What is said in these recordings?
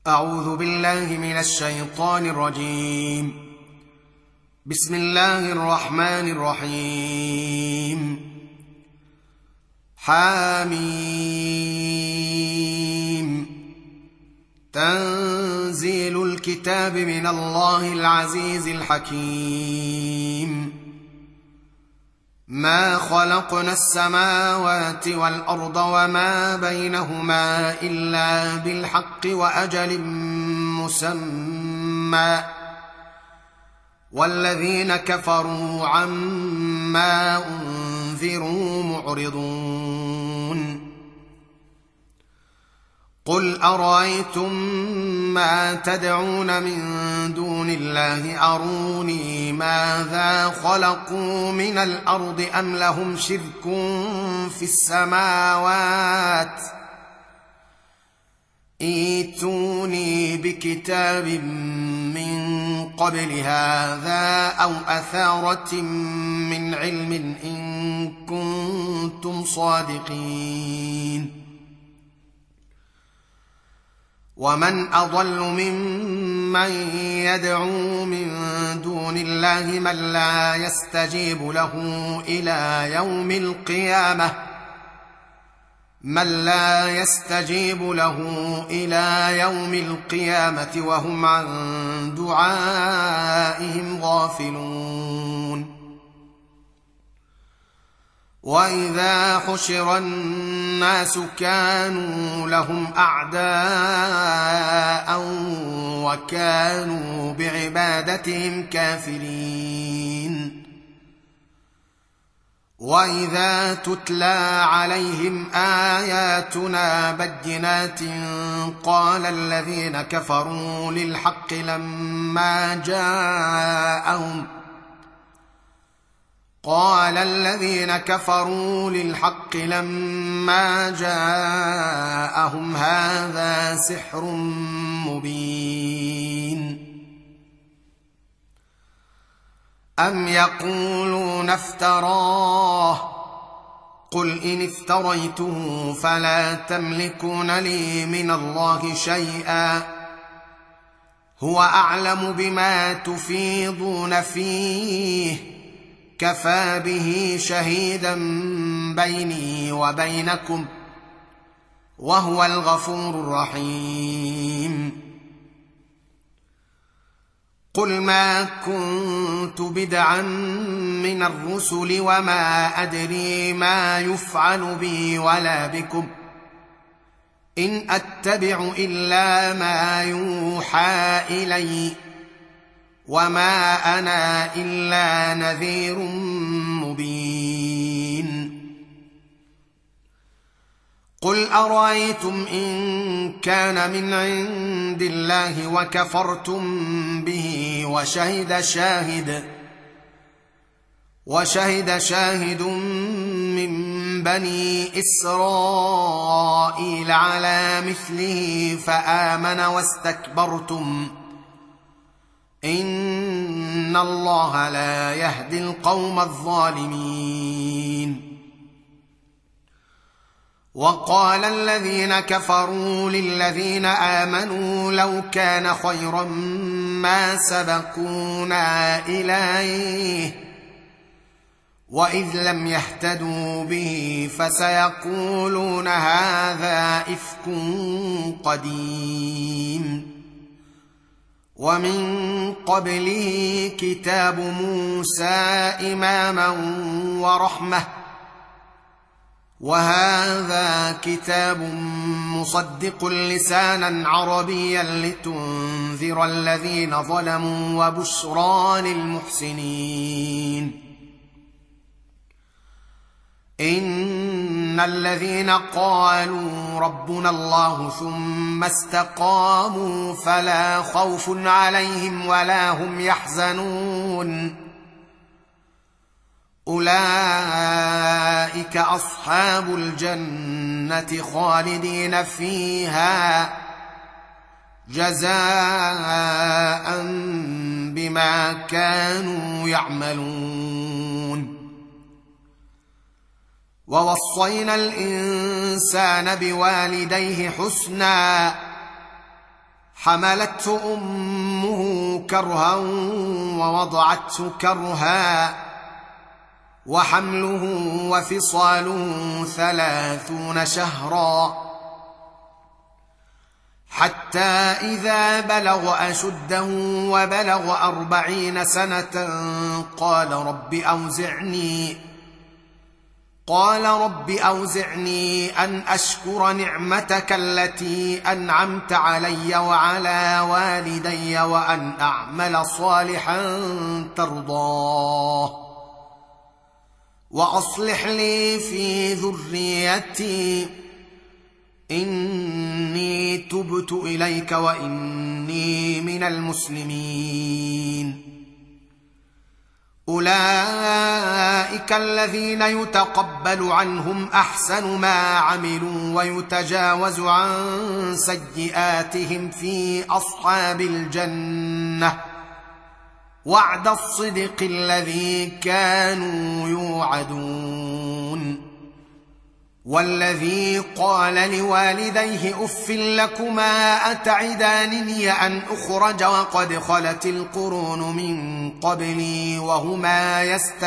أعوذ بالله من الشيطان الرجيم. بسم الله الرحمن الرحيم. حميم. تنزيل الكتاب من الله العزيز الحكيم. ما خلقنا السماوات والأرض وما بينهما إلا بالحق وأجل مسمى، والذين كفروا عما أنذروا معرضون. قل أرأيتم ما تدعون من دون الله أروني ماذا خلقوا من الأرض أم لهم شرك في السماوات، ائتوني بكتاب من قبل هذا أو أثارة من علم إن كنتم صادقين. ومن أضل ممن يدعو من دون الله من لا يستجيب له إلى يوم القيامة وهم عن دعائهم غافلون. وإذا حشر الناس كانوا لهم أعداء وكانوا بعبادتهم كافرين. وإذا تتلى عليهم آياتنا بينات قال الذين كفروا للحق لما جاءهم هذا سحر مبين. أم يقولون افتراه، قل إن افتريته فلا تملكون لي من الله شيئا، هو أعلم بما تفيضون فيه، كفى به شهيدا بيني وبينكم، وهو الغفور الرحيم. قل ما كنت بدعا من الرسل وما أدري ما يفعل بي ولا بكم، إن أتبع إلا ما يوحى إلي، وما أنا إلا نذير مبين. قل أرأيتم إن كان من عند الله وكفرتم به وشهد شاهد من بني إسرائيل على مثله فآمن واستكبرتم، إن الله لا يهدي القوم الظالمين. وقال الذين كفروا للذين آمنوا لو كان خيرا ما سبقونا إليه، وإذ لم يهتدوا به فسيقولون هذا إفك قديم. ومن قبله كتاب موسى إماما ورحمة، وهذا كتاب مصدق لسانا عربيا لتنذر الذين ظلموا وبشرى للمحسنين. إن الذين قالوا ربنا الله ثم استقاموا فلا خوف عليهم ولا هم يحزنون، أولئك أصحاب الجنة خالدين فيها جزاء بما كانوا يعملون. ووصينا الإنسان بوالديه حسنا حملته أمه كرها ووضعته كرها وحمله وفصاله 30 شهرا حتى إذا بلغ أشده وبلغ 40 سنة قال رب أوزعني أن أشكر نعمتك التي أنعمت علي وعلى والدي وأن أعمل صالحا ترضاه وأصلح لي في ذريتي إني تبت إليك وإني من المسلمين. أولئك الذين يتقبل عنهم أحسن ما عملوا ويتجاوز عن سيئاتهم في أصحاب الجنة وعد الصدق الذي كانوا يوعدون. والذي قال لوالديه أف لكما أتعدانني أن أخرج وقد خلت القرون من قبلي وهما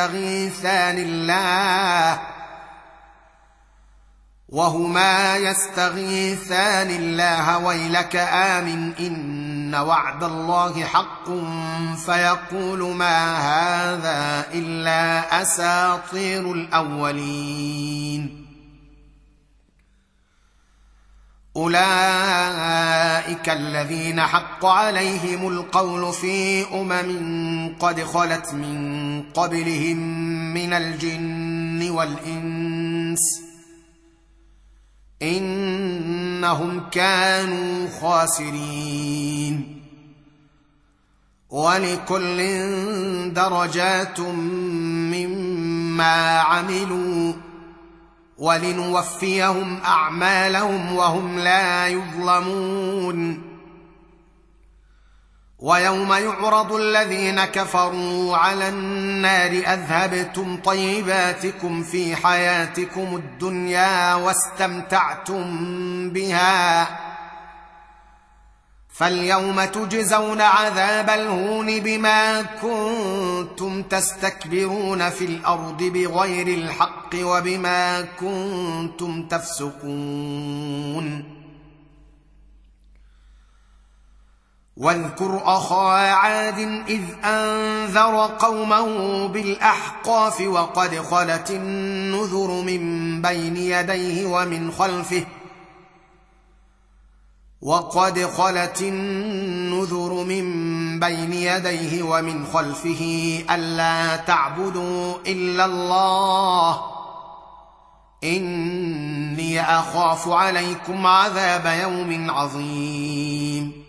يستغيثان الله ويلك آمن إن وعد الله حق فيقول ما هذا إلا أساطير الأولين. أولئك الذين حق عليهم القول في قد خلت من قبلهم من الجن والإنس إنهم كانوا خاسرين. ولكل درجات مما عملوا ولنوفيهم أعمالهم وهم لا يظلمون. ويوم يعرض الذين كفروا على النار أذهبتم طيباتكم في حياتكم الدنيا واستمتعتم بها فاليوم تجزون عذاب الهون بما كنتم تستكبرون في الأرض بغير الحق وبما كنتم تفسقون. واذكر أخا عاد إذ أنذر قومه بالأحقاف وقد خلت النذر من بين يديه ومن خلفه ألا تعبدوا إلا الله إني أخاف عليكم عذاب يوم عظيم.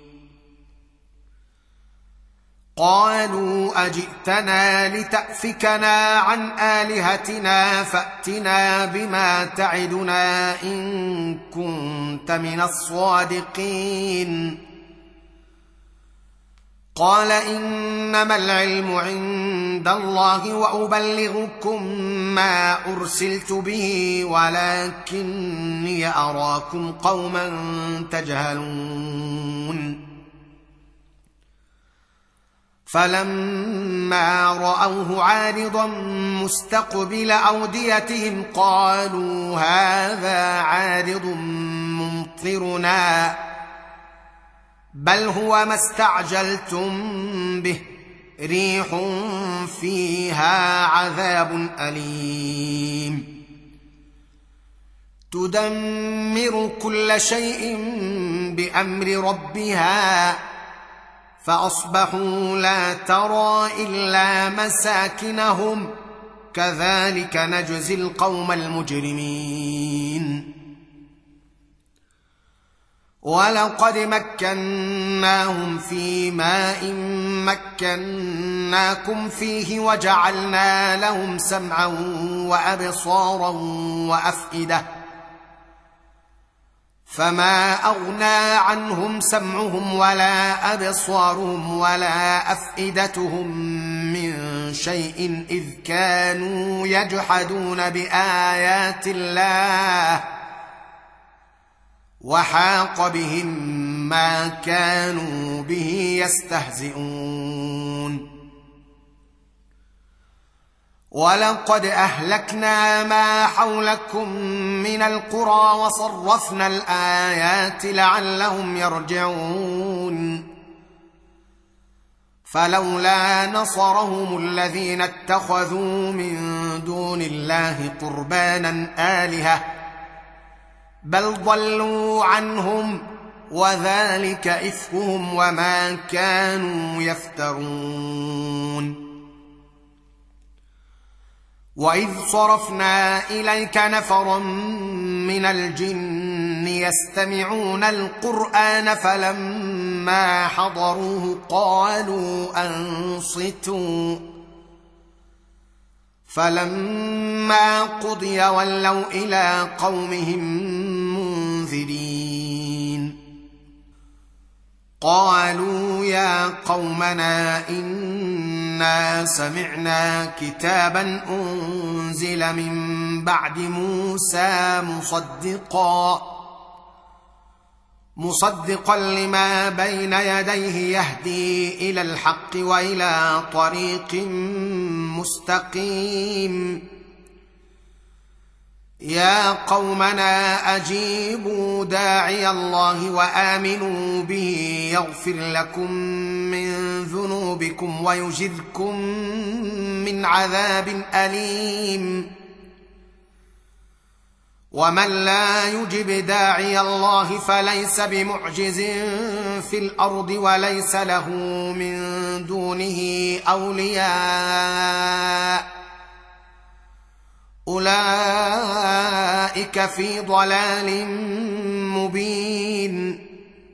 قالوا أجئتنا لتأفكنا عن آلهتنا فأتنا بما تعدنا إن كنت من الصادقين. قال إنما العلم عند الله وأبلغكم ما أرسلت به ولكني أراكم قوما تجهلون. فلما رأوه عارضا مستقبل أوديتهم قالوا هذا عارض ممطرنا بل هو ما استعجلتم به ريح فيها عذاب أليم تدمر كل شيء بأمر ربها فأصبحوا لا ترى إلا مساكنهم كذلك نجزي القوم المجرمين. ولقد مكناهم في ماء مكناكم فيه وجعلنا لهم سمعا وأبصارا وأفئدة فما أغنى عنهم سمعهم ولا أبصارهم ولا أفئدتهم من شيء إذ كانوا يجحدون بآيات الله وحاق بهم ما كانوا به يستهزئون. ولقد أهلكنا ما حولكم من القرى وصرفنا الآيات لعلهم يرجعون. فلولا نصرهم الذين اتخذوا من دون الله قربانا آلهة بل ضلوا عنهم وذلك إفكهم وما كانوا يفترون. وإذ صرفنا إليك نفرا من الجن يستمعون القرآن فلما حضروه قالوا أنصتوا فلما قضي ولوا إلى قومهم منذرين. قالوا يا قومنا إنا سمعنا كتابا أنزل من بعد موسى مصدقا لما بين يديه يهدي إلى الحق وإلى طريق مستقيم. يا قومنا أجيبوا داعي الله وآمنوا به يغفر لكم من ذنوبكم ويجركم من عذاب أليم. ومن لا يجب داعي الله فليس بمعجز في الأرض وليس له من دونه أولياء أولئك في ضلال مبين.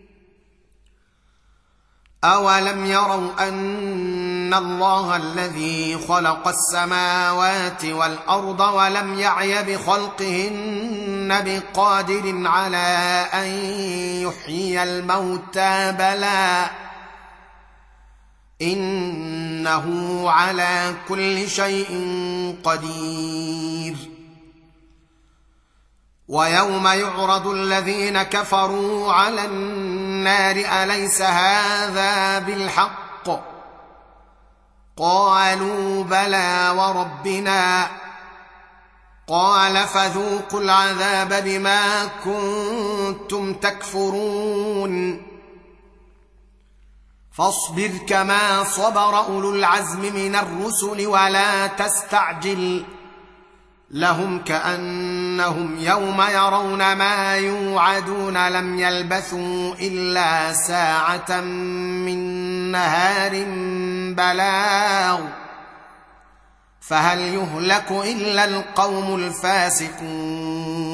أولم يروا أن الله الذي خلق السماوات والأرض ولم يعي بخلقهن بقادر على أن يحيي الموتى بلى إنه على كل شيء قدير. ويوم يعرض الذين كفروا على النار أليس هذا بالحق قالوا بلى وربنا قال فذوقوا العذاب بما كنتم تكفرون. فاصبر كما صبر أولو العزم من الرسل ولا تستعجل لهم كأنهم يوم يرون ما يوعدون لم يلبثوا إلا ساعة من نهار بلاغ فهل يهلك إلا القوم الفاسقون.